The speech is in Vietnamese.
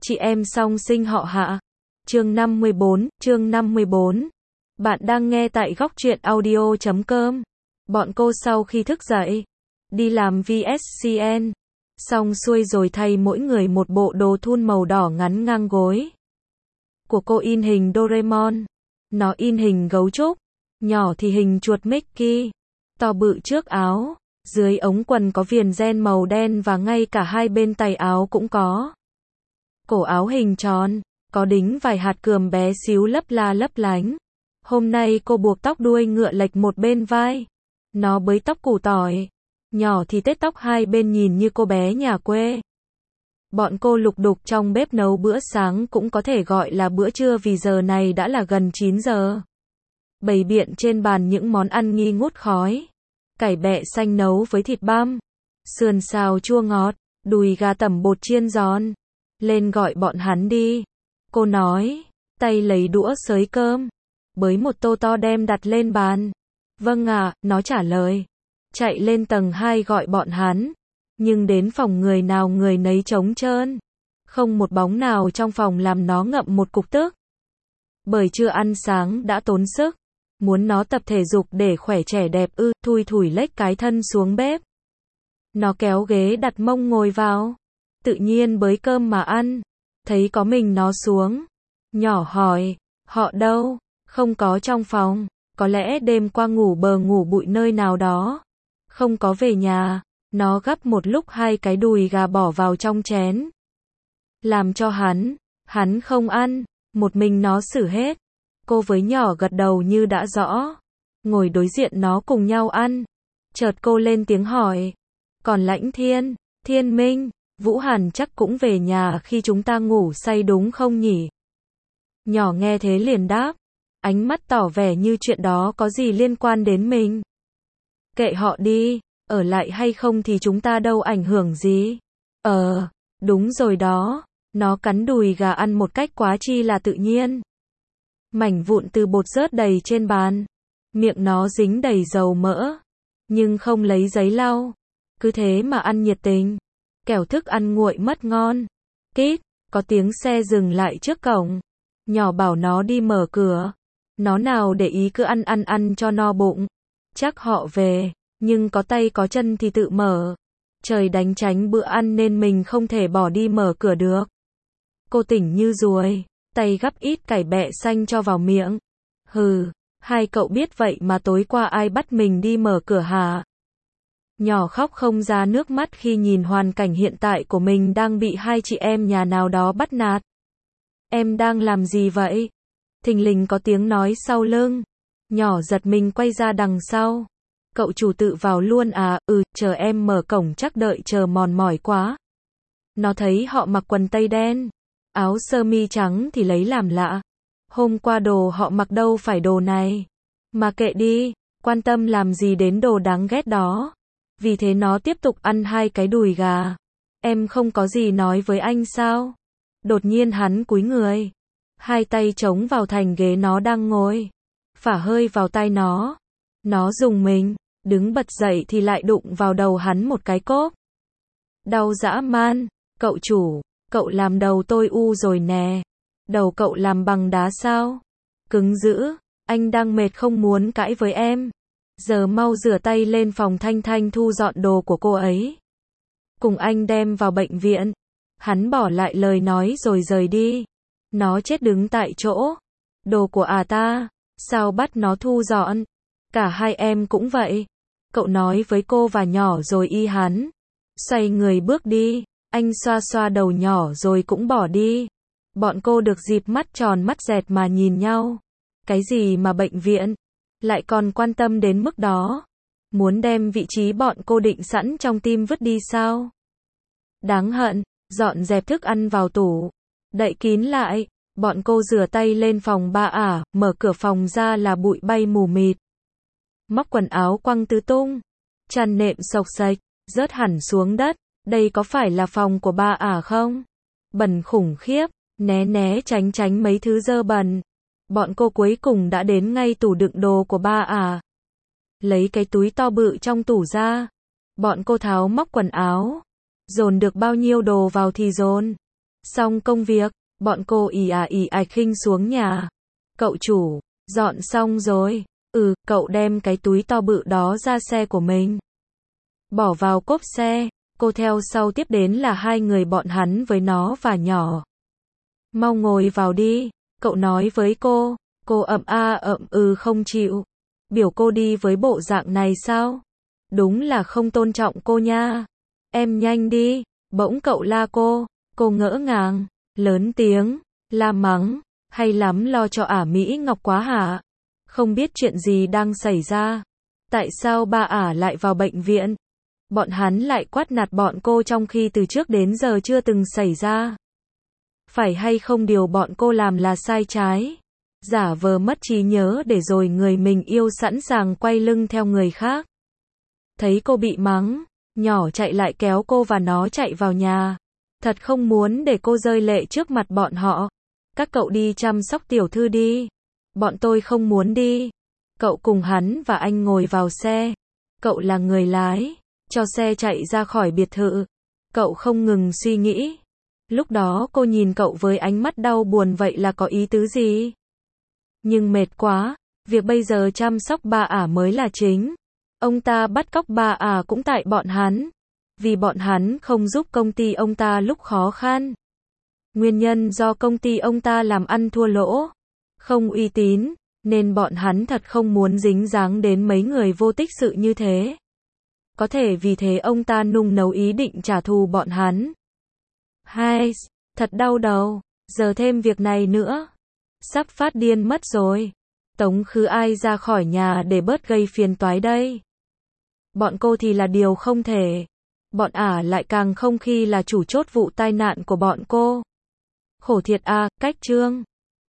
Chị em song sinh họ Hạ. Chương 54. Bạn đang nghe tại góc truyện audio.com. Bọn cô sau khi thức dậy, đi làm VSCN, xong xuôi rồi thay mỗi người một bộ đồ thun màu đỏ ngắn ngang gối. Của cô in hình Doraemon, nó in hình gấu trúc, nhỏ thì hình chuột Mickey, to bự trước áo, dưới ống quần có viền ren màu đen và ngay cả hai bên tay áo cũng có. Cổ áo hình tròn, có đính vài hạt cườm bé xíu lấp la lấp lánh. Hôm nay cô buộc tóc đuôi ngựa lệch một bên vai. Nó bới tóc củ tỏi. Nhỏ thì tết tóc hai bên nhìn như cô bé nhà quê. Bọn cô lục đục trong bếp nấu bữa sáng, cũng có thể gọi là bữa trưa vì giờ này đã là gần 9 giờ. Bày biện trên bàn những món ăn nghi ngút khói. Cải bẹ xanh nấu với thịt băm, sườn xào chua ngọt, đùi gà tẩm bột chiên giòn. Lên gọi bọn hắn đi. Cô nói, tay lấy đũa xới cơm, bới một tô to đem đặt lên bàn. Vâng ạ, nó trả lời. Chạy lên tầng 2 gọi bọn hắn. Nhưng đến phòng người nào người nấy trống trơn. Không một bóng nào trong phòng, làm nó ngậm một cục tức. Bởi chưa ăn sáng đã tốn sức. Muốn nó tập thể dục để khỏe trẻ đẹp thui thủi lếch cái thân xuống bếp. Nó kéo ghế đặt mông ngồi vào. Tự nhiên bới cơm mà ăn. Thấy có mình nó xuống. Nhỏ hỏi, họ đâu? Không có trong phòng. Có lẽ đêm qua ngủ bờ ngủ bụi nơi nào đó. Không có về nhà. Nó gắp một lúc 2 cái đùi gà bỏ vào trong chén. Làm cho hắn không ăn. Một mình nó xử hết. Cô với nhỏ gật đầu như đã rõ. Ngồi đối diện nó cùng nhau ăn. Chợt cô lên tiếng hỏi. Còn Lãnh Thiên, Thiên Minh, Vũ Hàn chắc cũng về nhà khi chúng ta ngủ say đúng không nhỉ? Nhỏ nghe thế liền đáp. Ánh mắt tỏ vẻ như chuyện đó có gì liên quan đến mình. Kệ họ đi, ở lại hay không thì chúng ta đâu ảnh hưởng gì. Đúng rồi đó. Nó cắn đùi gà ăn một cách quá chi là tự nhiên. Mảnh vụn từ bột rớt đầy trên bàn. Miệng nó dính đầy dầu mỡ. Nhưng không lấy giấy lau. Cứ thế mà ăn nhiệt tình. Kẻo thức ăn nguội mất ngon. Kít, có tiếng xe dừng lại trước cổng. Nhỏ bảo nó đi mở cửa. Nó nào để ý, cứ ăn cho no bụng. Chắc họ về, nhưng có tay có chân thì tự mở. Trời đánh tránh bữa ăn nên mình không thể bỏ đi mở cửa được. Cô tỉnh như ruồi, tay gắp ít cải bẹ xanh cho vào miệng. Hừ, hai cậu biết vậy mà tối qua ai bắt mình đi mở cửa hả? Nhỏ khóc không ra nước mắt khi nhìn hoàn cảnh hiện tại của mình đang bị hai chị em nhà nào đó bắt nạt. Em đang làm gì vậy? Thình lình có tiếng nói sau lưng. Nhỏ giật mình quay ra đằng sau. Cậu chủ tự vào luôn à? Chờ em mở cổng chắc đợi chờ mòn mỏi quá. Nó thấy họ mặc quần tây đen, áo sơ mi trắng thì lấy làm lạ. Hôm qua đồ họ mặc đâu phải đồ này. Mà kệ đi, quan tâm làm gì đến đồ đáng ghét đó. Vì thế nó tiếp tục ăn 2 cái đùi gà. Em không có gì nói với anh sao? Đột nhiên hắn cúi người. 2 tay chống vào thành ghế nó đang ngồi. Phả hơi vào tai nó. Nó rùng mình, đứng bật dậy thì lại đụng vào đầu hắn một cái cốp. Đau dã man. Cậu chủ, cậu làm đầu tôi u rồi nè. Đầu cậu làm bằng đá sao? Cứng dữ. Anh đang mệt không muốn cãi với em. Giờ mau rửa tay lên phòng Thanh Thanh thu dọn đồ của cô ấy. Cùng anh đem vào bệnh viện. Hắn bỏ lại lời nói rồi rời đi. Nó chết đứng tại chỗ. Đồ của ta, sao bắt nó thu dọn? Cả hai em cũng vậy. Cậu nói với cô và nhỏ rồi y hắn. Xoay người bước đi. Anh xoa xoa đầu nhỏ rồi cũng bỏ đi. Bọn cô được dịp mắt tròn mắt dẹt mà nhìn nhau. Cái gì mà bệnh viện? Lại còn quan tâm đến mức đó. Muốn đem vị trí bọn cô định sẵn trong tim vứt đi sao? Đáng hận. Dọn dẹp thức ăn vào tủ. Đậy kín lại. Bọn cô rửa tay lên phòng mở cửa phòng ra là bụi bay mù mịt. Móc quần áo quăng tứ tung. Chăn nệm xộc xệch, rớt hẳn xuống đất. Đây có phải là phòng của không? Bẩn khủng khiếp. Né tránh mấy thứ dơ bẩn. Bọn cô cuối cùng đã đến ngay tủ đựng đồ của Lấy cái túi to bự trong tủ ra. Bọn cô tháo móc quần áo. Dồn được bao nhiêu đồ vào thì dồn. Xong công việc, bọn cô ì ạch khinh xuống nhà. Cậu chủ, dọn xong rồi. Cậu đem cái túi to bự đó ra xe của mình. Bỏ vào cốp xe, cô theo sau tiếp đến là hai người bọn hắn với nó và nhỏ. Mau ngồi vào đi, cậu nói với cô không chịu. Biểu cô đi với bộ dạng này sao? Đúng là không tôn trọng cô nha. Em nhanh đi, bỗng cậu la cô ngỡ ngàng, lớn tiếng, la mắng, hay lắm lo cho ả Mỹ Ngọc quá hả? Không biết chuyện gì đang xảy ra. Tại sao ba ả lại vào bệnh viện? Bọn hắn lại quát nạt bọn cô trong khi từ trước đến giờ chưa từng xảy ra. Phải hay không điều bọn cô làm là sai trái? Giả vờ mất trí nhớ để rồi người mình yêu sẵn sàng quay lưng theo người khác. Thấy cô bị mắng, nhỏ chạy lại kéo cô và nó chạy vào nhà. Thật không muốn để cô rơi lệ trước mặt bọn họ. Các cậu đi chăm sóc tiểu thư đi. Bọn tôi không muốn đi. Cậu cùng hắn và anh ngồi vào xe. Cậu là người lái, cho xe chạy ra khỏi biệt thự. Cậu không ngừng suy nghĩ. Lúc đó cô nhìn cậu với ánh mắt đau buồn, vậy là có ý tứ gì? Nhưng mệt quá, việc bây giờ chăm sóc ba ả mới là chính. Ông ta bắt cóc ba ả cũng tại bọn hắn. Vì bọn hắn không giúp công ty ông ta lúc khó khăn. Nguyên nhân do công ty ông ta làm ăn thua lỗ, không uy tín, nên bọn hắn thật không muốn dính dáng đến mấy người vô tích sự như thế. Có thể vì thế ông ta nung nấu ý định trả thù bọn hắn. Hai, thật đau đầu, giờ thêm việc này nữa. Sắp phát điên mất rồi. Tống khứ ai ra khỏi nhà để bớt gây phiền toái đây. Bọn cô thì là điều không thể. Bọn ả lại càng không khi là chủ chốt vụ tai nạn của bọn cô. Khổ thiệt à, cách trương.